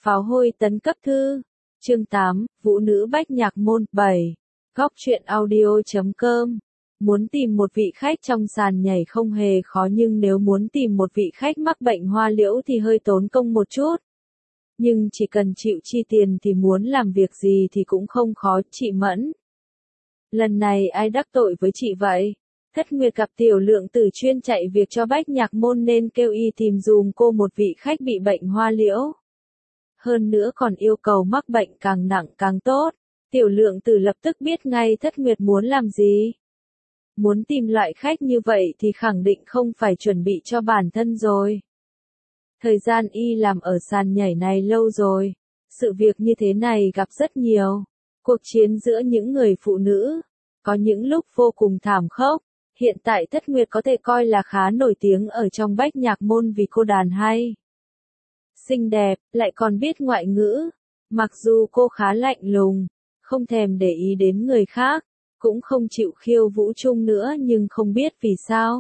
Pháo hôi tấn cấp thư. Chương 8, Vũ nữ Bách Nhạc Môn 7. Góc truyện audio.com. Muốn tìm một vị khách trong sàn nhảy không hề khó, nhưng nếu muốn tìm một vị khách mắc bệnh hoa liễu thì hơi tốn công một chút. Nhưng chỉ cần chịu chi tiền thì muốn làm việc gì thì cũng không khó, chị Mẫn. Lần này ai đắc tội với chị vậy? Thất Nguyệt gặp Tiểu Lượng Tử chuyên chạy việc cho Bách Nhạc Môn nên kêu y tìm dùm cô một vị khách bị bệnh hoa liễu. Hơn nữa còn yêu cầu mắc bệnh càng nặng càng tốt. Tiểu Lượng Tử lập tức biết ngay Thất Nguyệt muốn làm gì. Muốn tìm loại khách như vậy thì khẳng định không phải chuẩn bị cho bản thân rồi. Thời gian y làm ở sàn nhảy này lâu rồi. Sự việc như thế này gặp rất nhiều. Cuộc chiến giữa những người phụ nữ. Có những lúc vô cùng thảm khốc. Hiện tại Thất Nguyệt có thể coi là khá nổi tiếng ở trong Bách Nhạc Môn vì cô đàn hay. Xinh đẹp, lại còn biết ngoại ngữ. Mặc dù cô khá lạnh lùng, không thèm để ý đến người khác, cũng không chịu khiêu vũ chung nữa, nhưng không biết vì sao.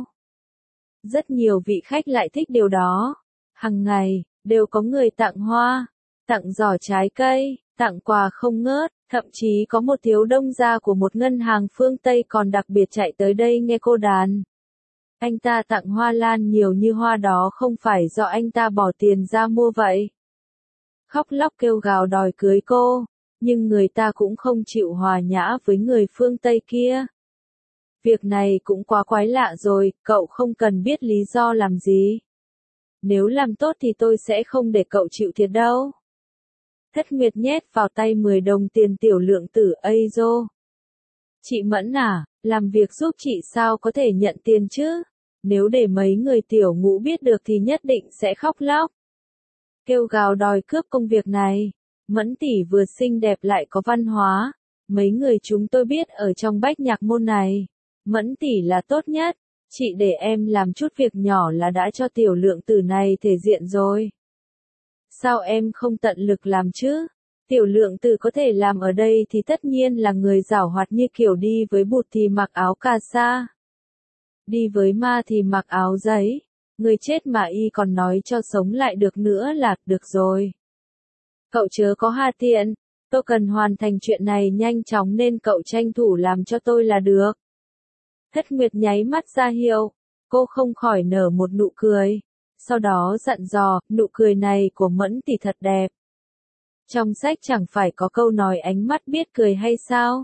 Rất nhiều vị khách lại thích điều đó. Hằng ngày, đều có người tặng hoa, tặng giỏ trái cây, tặng quà không ngớt, thậm chí có một thiếu đông gia của một ngân hàng phương Tây còn đặc biệt chạy tới đây nghe cô đàn. Anh ta tặng hoa lan nhiều như hoa đó không phải do anh ta bỏ tiền ra mua vậy. Khóc lóc kêu gào đòi cưới cô, nhưng người ta cũng không chịu hòa nhã với người phương Tây kia. Việc này cũng quá quái lạ rồi, cậu không cần biết lý do làm gì. Nếu làm tốt thì tôi sẽ không để cậu chịu thiệt đâu. Thất Nguyệt nhét vào tay 10 đồng tiền Tiểu Lượng Tử. Ây dô. Chị Mẫn à, làm việc giúp chị sao có thể nhận tiền chứ? Nếu để mấy người tiểu ngũ biết được thì nhất định sẽ khóc lóc. Kêu gào đòi cướp công việc này. Mẫn tỷ vừa xinh đẹp lại có văn hóa. Mấy người chúng tôi biết ở trong Bách Nhạc Môn này. Mẫn tỷ là tốt nhất. Chị để em làm chút việc nhỏ là đã cho Tiểu Lượng Tử này thể diện rồi. Sao em không tận lực làm chứ? Tiểu Lượng Tử có thể làm ở đây thì tất nhiên là người giảo hoạt như kiểu đi với bụt thì mặc áo cà sa. Đi với ma thì mặc áo giấy. Người chết mà y còn nói cho sống lại được nữa là được rồi. Cậu chớ có hà tiện. Tôi cần hoàn thành chuyện này nhanh chóng nên cậu tranh thủ làm cho tôi là được. Thất Nguyệt nháy mắt ra hiệu. Cô không khỏi nở một nụ cười. Sau đó dặn dò, nụ cười này của Mẫn tỷ thật đẹp. Trong sách chẳng phải có câu nói ánh mắt biết cười hay sao?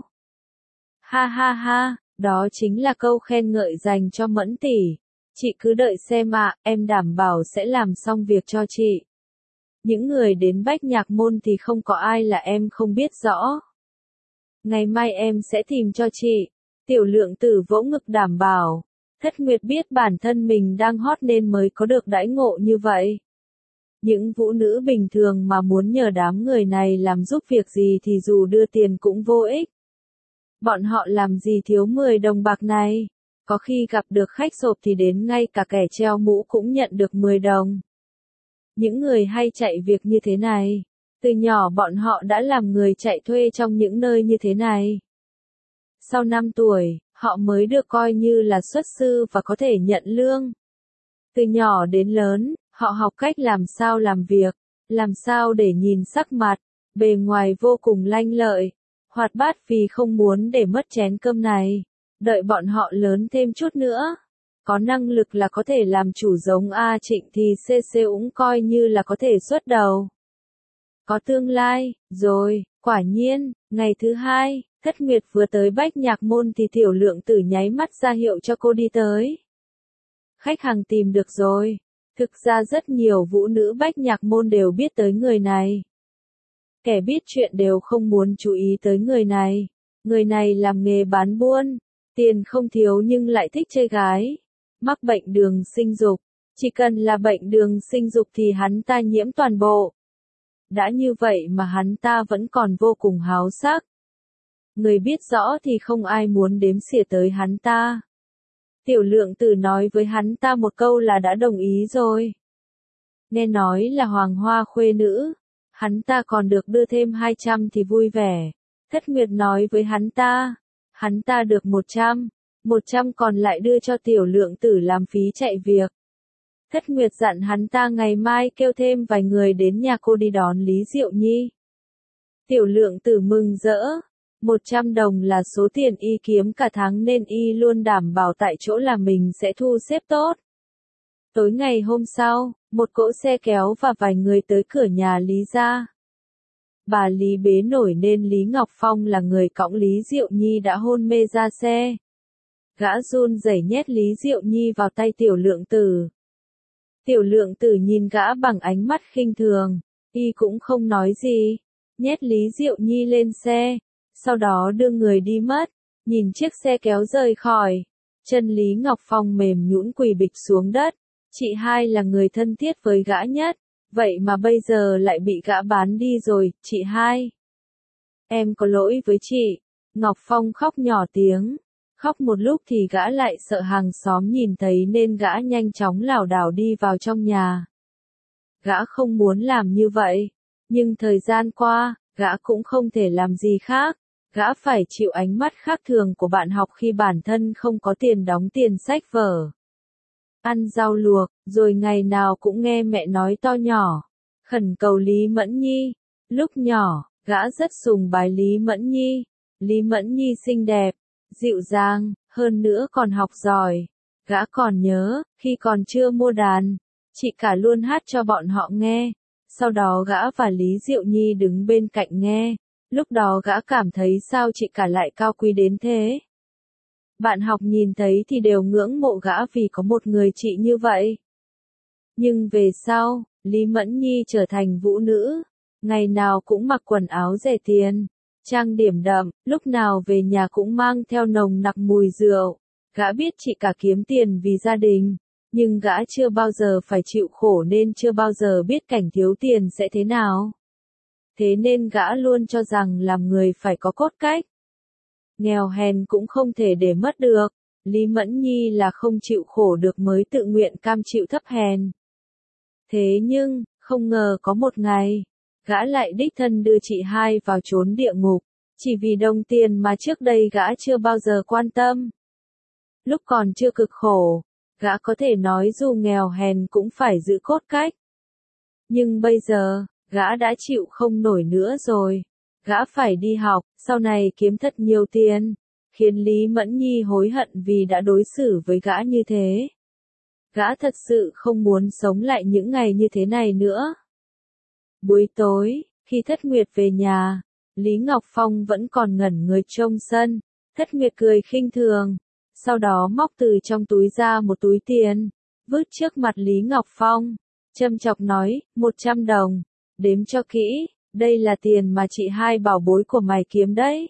Ha ha ha, đó chính là câu khen ngợi dành cho Mẫn tỷ. Chị cứ đợi xem ạ, em đảm bảo sẽ làm xong việc cho chị. Những người đến Bách Nhạc Môn thì không có ai là em không biết rõ. Ngày mai em sẽ tìm cho chị. Tiểu Lượng Tử vỗ ngực đảm bảo. Thất Nguyệt biết bản thân mình đang hot nên mới có được đãi ngộ như vậy. Những vũ nữ bình thường mà muốn nhờ đám người này làm giúp việc gì thì dù đưa tiền cũng vô ích. Bọn họ làm gì thiếu 10 đồng bạc này. Có khi gặp được khách sộp thì đến ngay cả kẻ treo mũ cũng nhận được 10 đồng. Những người hay chạy việc như thế này, từ nhỏ bọn họ đã làm người chạy thuê trong những nơi như thế này. Sau 5 tuổi, họ mới được coi như là xuất sư và có thể nhận lương. Từ nhỏ đến lớn, họ học cách làm sao làm việc, làm sao để nhìn sắc mặt, bề ngoài vô cùng lanh lợi, hoạt bát vì không muốn để mất chén cơm này. Đợi bọn họ lớn thêm chút nữa, có năng lực là có thể làm chủ giống A Trịnh thì CC cũng coi như là có thể xuất đầu. Có tương lai, rồi, quả nhiên, ngày thứ hai, Thất Nguyệt vừa tới Bách Nhạc Môn thì Tiểu Lượng Tử nháy mắt ra hiệu cho cô đi tới. Khách hàng tìm được rồi. Thực ra rất nhiều vũ nữ Bách Nhạc Môn đều biết tới người này. Kẻ biết chuyện đều không muốn chú ý tới người này. Người này làm nghề bán buôn. Tiền không thiếu nhưng lại thích chơi gái. Mắc bệnh đường sinh dục. Chỉ cần là bệnh đường sinh dục thì hắn ta nhiễm toàn bộ. Đã như vậy mà hắn ta vẫn còn vô cùng háo sắc. Người biết rõ thì không ai muốn đếm xỉa tới hắn ta. Tiểu Lượng Tử nói với hắn ta một câu là đã đồng ý rồi. Nghe nói là hoàng hoa khuê nữ. Hắn ta còn được đưa thêm 200 thì vui vẻ. Thất Nguyệt nói với hắn ta được 100. 100 còn lại đưa cho Tiểu Lượng Tử làm phí chạy việc. Thất Nguyệt dặn hắn ta ngày mai kêu thêm vài người đến nhà cô đi đón Lý Diệu Nhi. Tiểu Lượng Tử mừng rỡ. 100 đồng là số tiền y kiếm cả tháng nên y luôn đảm bảo tại chỗ là mình sẽ thu xếp tốt. Tối ngày hôm sau, một cỗ xe kéo và vài người tới cửa nhà Lý gia. Bà Lý bế nổi nên Lý Ngọc Phong là người cõng Lý Diệu Nhi đã hôn mê ra xe. Gã run rẩy nhét Lý Diệu Nhi vào tay Tiểu Lượng Tử. Tiểu Lượng Tử nhìn gã bằng ánh mắt khinh thường, y cũng không nói gì, nhét Lý Diệu Nhi lên xe, sau đó đưa người đi mất, nhìn chiếc xe kéo rời khỏi. Chân Lý Ngọc Phong mềm nhũn quỳ bịch xuống đất, chị hai là người thân thiết với gã nhất, vậy mà bây giờ lại bị gã bán đi rồi, chị hai. Em có lỗi với chị. Ngọc Phong khóc nhỏ tiếng. Khóc một lúc thì gã lại sợ hàng xóm nhìn thấy nên gã nhanh chóng lảo đảo đi vào trong nhà. Gã không muốn làm như vậy, nhưng thời gian qua, gã cũng không thể làm gì khác. Gã phải chịu ánh mắt khác thường của bạn học khi bản thân không có tiền đóng tiền sách vở. Ăn rau luộc, rồi ngày nào cũng nghe mẹ nói to nhỏ, khẩn cầu Lý Mẫn Nhi. Lúc nhỏ, gã rất sùng bái Lý Mẫn Nhi. Lý Mẫn Nhi xinh đẹp, dịu dàng, hơn nữa còn học giỏi. Gã còn nhớ, khi còn chưa mua đàn, chị cả luôn hát cho bọn họ nghe. Sau đó gã và Lý Diệu Nhi đứng bên cạnh nghe. Lúc đó gã cảm thấy sao chị cả lại cao quý đến thế. Bạn học nhìn thấy thì đều ngưỡng mộ gã vì có một người chị như vậy. Nhưng về sau, Lý Mẫn Nhi trở thành vũ nữ, ngày nào cũng mặc quần áo rẻ tiền, trang điểm đậm, lúc nào về nhà cũng mang theo nồng nặc mùi rượu. Gã biết chị cả kiếm tiền vì gia đình, nhưng gã chưa bao giờ phải chịu khổ nên chưa bao giờ biết cảnh thiếu tiền sẽ thế nào. Thế nên gã luôn cho rằng làm người phải có cốt cách. Nghèo hèn cũng không thể để mất được. Lý Mẫn Nhi là không chịu khổ được mới tự nguyện cam chịu thấp hèn. Thế nhưng, không ngờ có một ngày, gã lại đích thân đưa chị hai vào chốn địa ngục, chỉ vì đồng tiền mà trước đây gã chưa bao giờ quan tâm. Lúc còn chưa cực khổ, gã có thể nói dù nghèo hèn cũng phải giữ cốt cách. Nhưng bây giờ, gã đã chịu không nổi nữa rồi. Gã phải đi học, sau này kiếm thật nhiều tiền, khiến Lý Mẫn Nhi hối hận vì đã đối xử với gã như thế. Gã thật sự không muốn sống lại những ngày như thế này nữa. Buổi tối, khi Thất Nguyệt về nhà, Lý Ngọc Phong vẫn còn ngẩn người trông sân. Thất Nguyệt cười khinh thường, sau đó móc từ trong túi ra một túi tiền, vứt trước mặt Lý Ngọc Phong, châm chọc nói, 100 đồng, đếm cho kỹ, đây là tiền mà chị hai bảo bối của mày kiếm đấy.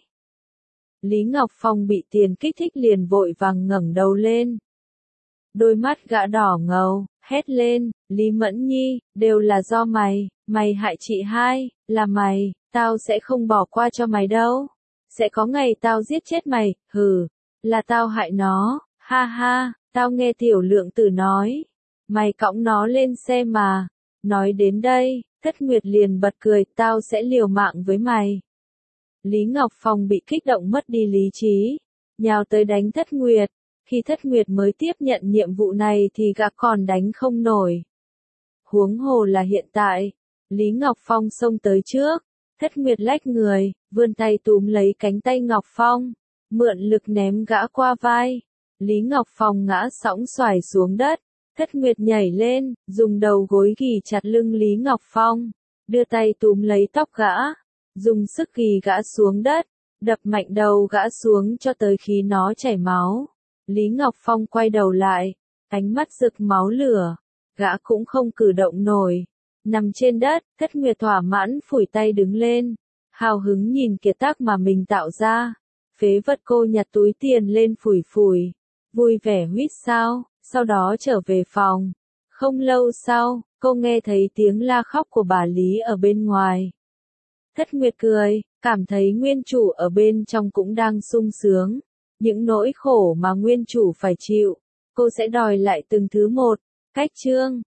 Lý Ngọc Phong bị tiền kích thích liền vội vàng ngẩng đầu lên. Đôi mắt gã đỏ ngầu, hét lên, Lý Mẫn Nhi, đều là do mày, mày hại chị hai, là mày, tao sẽ không bỏ qua cho mày đâu. Sẽ có ngày tao giết chết mày, hừ, là tao hại nó, ha ha, tao nghe Tiểu Lượng Tử nói. Mày cõng nó lên xe mà. Nói đến đây, Thất Nguyệt liền bật cười, tao sẽ liều mạng với mày. Lý Ngọc Phong bị kích động mất đi lý trí, nhào tới đánh Thất Nguyệt. Khi Thất Nguyệt mới tiếp nhận nhiệm vụ này thì gã còn đánh không nổi. Huống hồ là hiện tại, Lý Ngọc Phong xông tới trước, Thất Nguyệt lách người, vươn tay túm lấy cánh tay Ngọc Phong, mượn lực ném gã qua vai. Lý Ngọc Phong ngã sõng xoài xuống đất, Thất Nguyệt nhảy lên, dùng đầu gối ghì chặt lưng Lý Ngọc Phong, đưa tay túm lấy tóc gã, dùng sức ghì gã xuống đất, đập mạnh đầu gã xuống cho tới khi nó chảy máu. Lý Ngọc Phong quay đầu lại, ánh mắt rực máu lửa, gã cũng không cử động nổi. Nằm trên đất, Thất Nguyệt thỏa mãn phủi tay đứng lên, hào hứng nhìn kiệt tác mà mình tạo ra. Phế vật cô nhặt túi tiền lên phủi phủi, vui vẻ huýt sáo, sau đó trở về phòng. Không lâu sau, cô nghe thấy tiếng la khóc của bà Lý ở bên ngoài. Thất Nguyệt cười, cảm thấy nguyên chủ ở bên trong cũng đang sung sướng. Những nỗi khổ mà nguyên chủ phải chịu, cô sẽ đòi lại từng thứ một. Cách chương